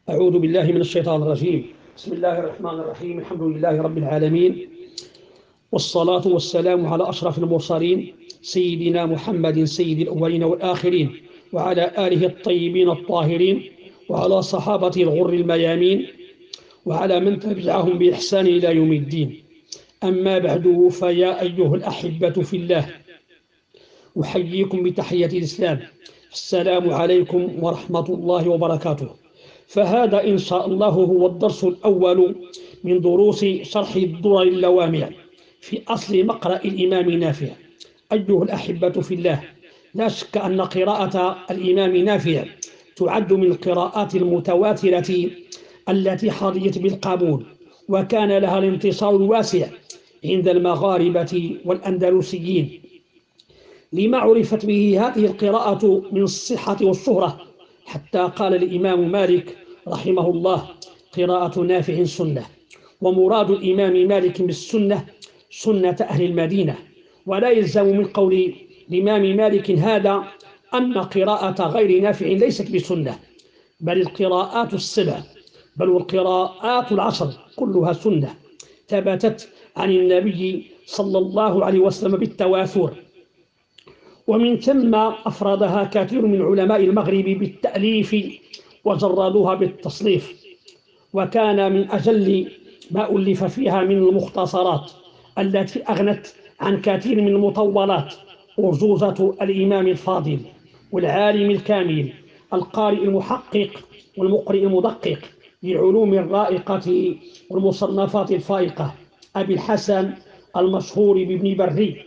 أعوذ بالله من الشيطان الرجيم. بسم الله الرحمن الرحيم. الحمد لله رب العالمين، والصلاة والسلام على أشرف المرسلين سيدنا محمد سيد الأولين والآخرين، وعلى آله الطيبين الطاهرين، وعلى صحابة الغر الميامين، وعلى من تبعهم بإحسان إلى يوم الدين. أما بعد، فيا أيها الأحبة في الله، أحييكم بتحية الإسلام. السلام عليكم ورحمة الله وبركاته. فهذا إن شاء الله هو الدرس الأول من دروس شرح الدرر اللوامع في أصل مقرأ الإمام نافع. أيها الأحبة في الله، لا شك أن قراءة الإمام نافع تعد من القراءات المتواترة التي حظيت بالقبول، وكان لها الانتصار الواسع عند المغاربة والأندلسيين، لما عرفت به هذه القراءة من الصحة والشهرة، حتى قال الإمام مالك رحمه الله: قراءة نافع سنة. ومراد الإمام مالك بالسنة سنة أهل المدينة، ولا يلزم من قول الإمام مالك هذا أن قراءة غير نافع ليست بسنة، بل القراءات السبع، بل والقراءات العشر كلها سنة ثبتت عن النبي صلى الله عليه وسلم بالتواتر. ومن ثم أفردها كثير من علماء المغرب بالتأليف وجردوها بالتصنيف، وكان من أجل ما ألف فيها من المختصرات التي أغنت عن كثير من المطولات أرجوزة الإمام الفاضل والعالم الكامل القارئ المحقق والمقرئ المدقق لعلوم الرائقة والمصنفات الفائقة أبي الحسن المشهور بابن بري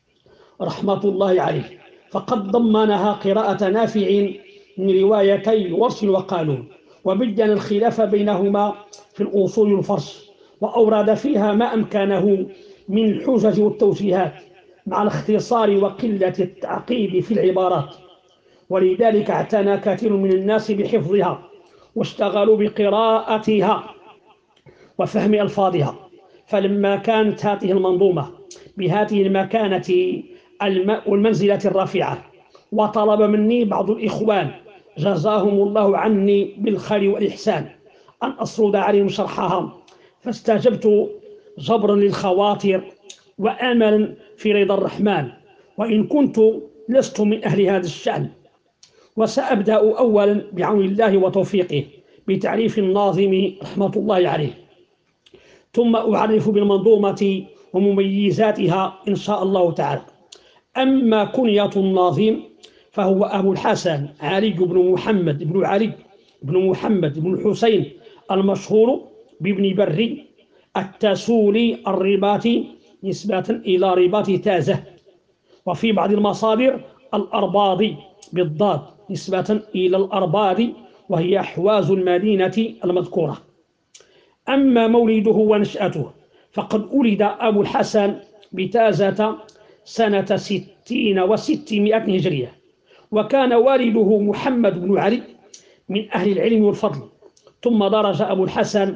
رحمة الله عليه، فقد ضمنها قراءة نافع من روايتي ورش وقالون، وبين الخلاف بينهما في الأصول والفرش، وأورد فيها ما أمكنه من الحجج والتوجيهات مع الاختصار وقلة التعقيد في العبارات. ولذلك اعتنى كثير من الناس بحفظها واشتغلوا بقراءتها وفهم ألفاظها. فلما كانت هذه المنظومة بهذه المكانة والمنزلة الرفيعة، وطلب مني بعض الإخوان جزاهم الله عني بالخير والإحسان أن أسرد عليهم شرحها، فاستجبت جبرا للخواطر وأملا في رضا الرحمن، وإن كنت لست من أهل هذا الشأن. وسأبدأ أولا بعون الله وتوفيقه بتعريف الناظم رحمة الله عليه، ثم أعرف بالمنظومة ومميزاتها إن شاء الله تعالى. أما كنية الناظم فهو أبو الحسن علي بن محمد بن علي بن محمد بن الحسين المشهور بابن بري التاسولي الرباطي نسبة إلى رباط تازة، وفي بعض المصادر الأرباضي بالضاد نسبة إلى الأرباض، وهي أحواز المدينة المذكورة. أما مولده ونشأته فقد ولد أبو الحسن بتازة سنة 60 و600 هجرية، وكان والده محمد بن علي من أهل العلم والفضل. ثم درج أبو الحسن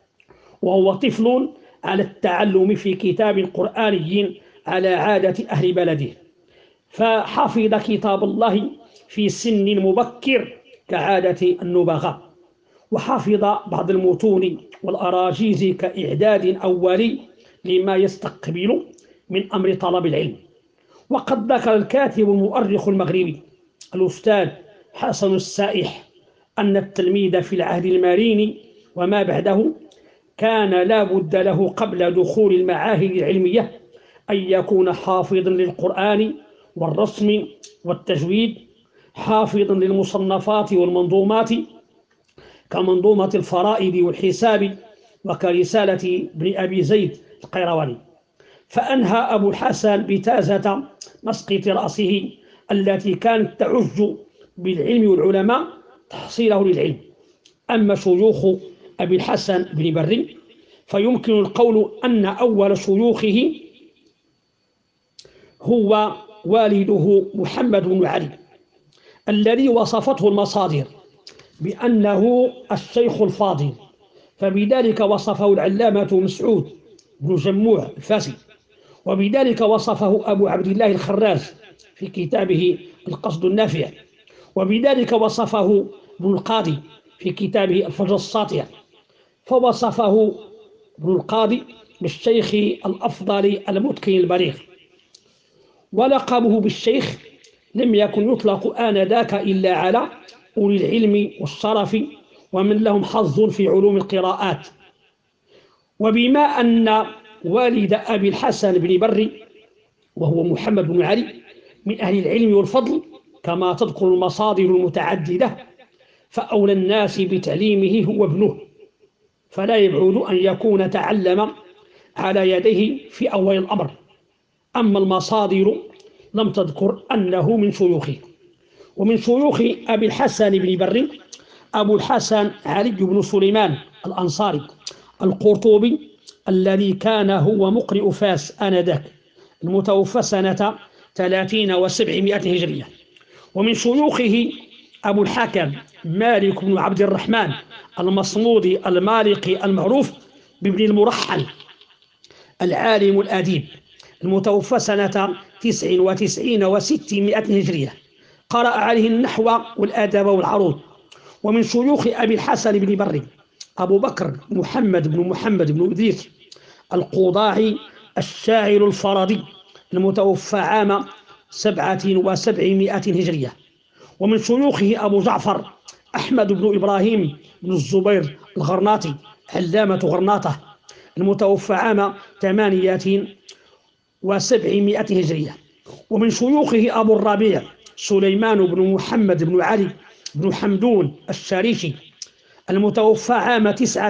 وهو طفل على التعلم في كتاب قرآني على عادة أهل بلده، فحفظ كتاب الله في سن مبكر كعادة النبغاء، وحفظ بعض المتون والأراجيز كإعداد أولي لما يستقبل من أمر طلب العلم. وقد ذكر الكاتب المؤرخ المغربي الأستاذ حسن السائح أن التلميذ في العهد المارين وما بعده كان لا بد له قبل دخول المعاهد العلمية أن يكون حافظا للقرآن والرسم والتجويد، حافظا للمصنفات والمنظومات كمنظومة الفرائض والحساب وكرسالة ابن أبي زيد القيرواني. فأنهى أبو الحسن بتازة مسقط رأسه التي كانت تعج بالعلم والعلماء تحصيله للعلم. أما شيوخ أبي الحسن بن بري فيمكن القول أن أول شيوخه هو والده محمد بن علي الذي وصفته المصادر بأنه الشيخ الفاضل، فبذلك وصفه العلامة مسعود بن جموع الفاسي، وبذلك وصفه أبو عبد الله الخراز في كتابه القصد النافع، وبذلك وصفه ابن القاضي في كتابه الفجر الساطع، فوصفه ابن القاضي بالشيخ الأفضل المتقن البليغ. ولقبه بالشيخ لم يكن يطلق آنذاك إلا على أولي العلم والشرف ومن لهم حظ في علوم القراءات. وبما أن والد أبي الحسن بن بري وهو محمد بن علي من أهل العلم والفضل كما تذكر المصادر المتعددة، فأولى الناس بتعليمه هو ابنه، فلا يبعد أن يكون تعلم على يديه في أول الأمر. أما المصادر لم تذكر أنه من شيوخه. ومن شيوخ أبي الحسن بن بري أبو الحسن علي بن سليمان الأنصاري القرطبي، الذي كان هو مقرئ فاس آنذاك، المتوفى سنة 30 و700 هجرية. ومن شيوخه أبو الحكم مالك بن عبد الرحمن المصمودي المالقي المعروف بابن المرحل العالم الأديب، المتوفى سنة 99 و600 هجرية، قرأ عليه النحو والأدب والعروض. ومن شيوخ أبي الحسن بن بري أبو بكر محمد بن إدريس القضاعي الشاعر الفرضي، المتوفى عام 77 هجرية. ومن شيوخه أبو جعفر أحمد بن إبراهيم بن الزبير الغرناطي علامة غرناطة، المتوفى عام 78 هجرية. ومن شيوخه أبو الربيع سليمان بن محمد بن علي بن حمدون الشريشي، المتوفى عام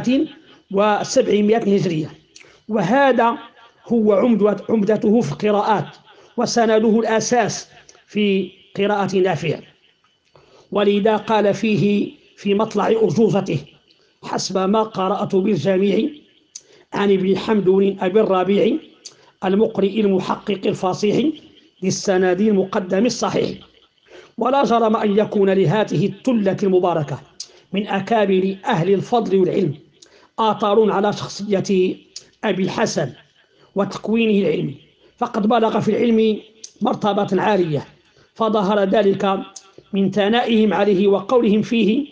79 هجرية. وهذا هو عمدته في القراءات وسنده الأساس في قراءة نافع، ولذا قال فيه في مطلع أرجوزته: حسب ما قرأت بالجميع عن ابن حمدون أبي الربيع المقرئ المحقق الفصيح للسند المقدم الصحيح. ولا جرم أن يكون لهذه التلة المباركة من أكابر أهل الفضل والعلم آثار على شخصية أبي الحسن وتكوينه العلمي، فقد بلغ في العلم مرتبة عالية، فظهر ذلك من ثنائهم عليه وقولهم فيه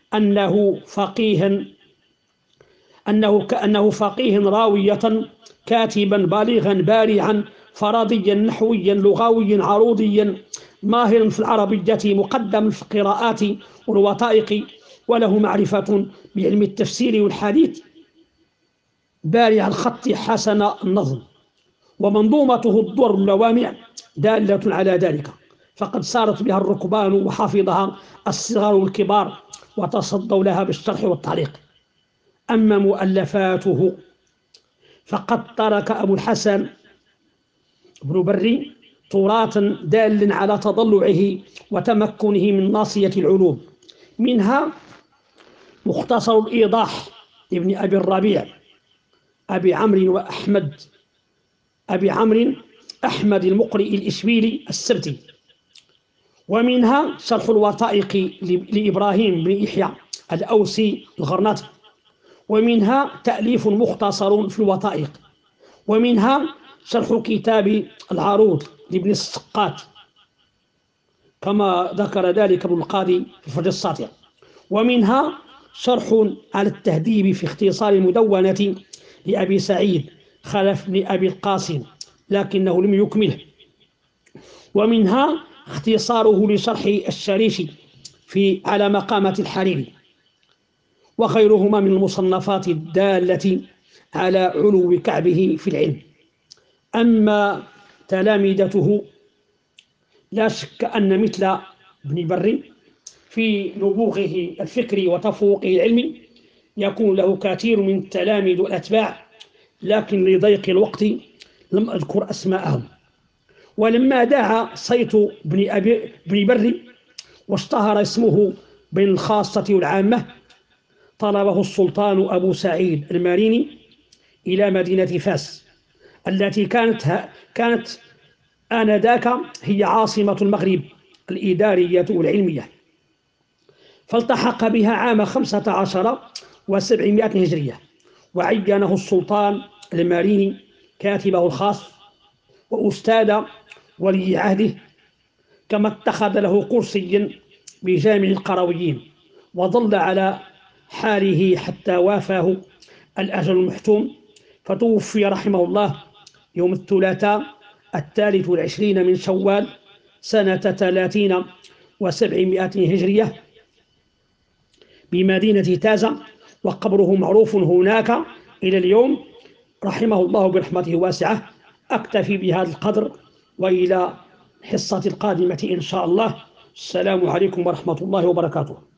كأنه فقيه راوية كاتبا بالغا بارعا فرضيا نحويا لغويا عروضيا ماهرا في العربية مقدم في القراءات والوثائق، وله معرفة بعلم التفسير والحديث بارع الخط حسن النظم. ومنظومته الدور اللوامع دالة على ذلك، فقد سارت بها الركبان وحفظها الصغار والكبار وتصدوا لها بالشرح والتعليق. أما مؤلفاته فقد ترك أبو الحسن بن بري تراثا دال على تضلعه وتمكنه من ناصية العلوم، منها مختصر الإيضاح لابن أبي الربيع أبي عمرو أحمد المقرئ الإشبيلي السبتي، ومنها شرح الوثائق لإبراهيم بن يحيى الأوسي الغرناطي، ومنها تأليف مختصر في الوثائق، ومنها شرح كتاب العروض لابن السقات كما ذكر ذلك ابن القاضي في الفجر الساطع، ومنها شرح على التهذيب في اختصار المدونة لأبي سعيد خلف بن أبي القاسم لكنه لم يكمله، ومنها اختصاره لشرح الشريشي على مقامة الحريري، وغيرهما من المصنفات الدالة على علو كعبه في العلم. أما تلامذته لا شك أن مثل ابن بري في نبوغه الفكري وتفوقه العلمي يكون له كثير من التلاميذ والأتباع، لكن لضيق الوقت لم أذكر أسماءهم. ولما دعا صيت ابن بري واشتهر اسمه بين الخاصة والعامة، طلبه السلطان أبو سعيد الماريني إلى مدينة فاس التي كانت آنذاك هي عاصمة المغرب الإدارية والعلمية، فالتحق بها عام 15 و700 هجرية، وعينه السلطان الماريني كاتبه الخاص وأستاذ ولي عهده، كما اتخذ له كرسي بجامع القرويين وظل على حاله حتى وافاه الأجل المحتوم، فتوفي رحمه الله يوم الثلاثاء 23 من شوال سنة 30 و700 هجرية بمدينة تازة، وقبره معروف هناك إلى اليوم، رحمه الله برحمته واسعة. أكتفي بهذا القدر، وإلى الحصة القادمة إن شاء الله. السلام عليكم ورحمة الله وبركاته.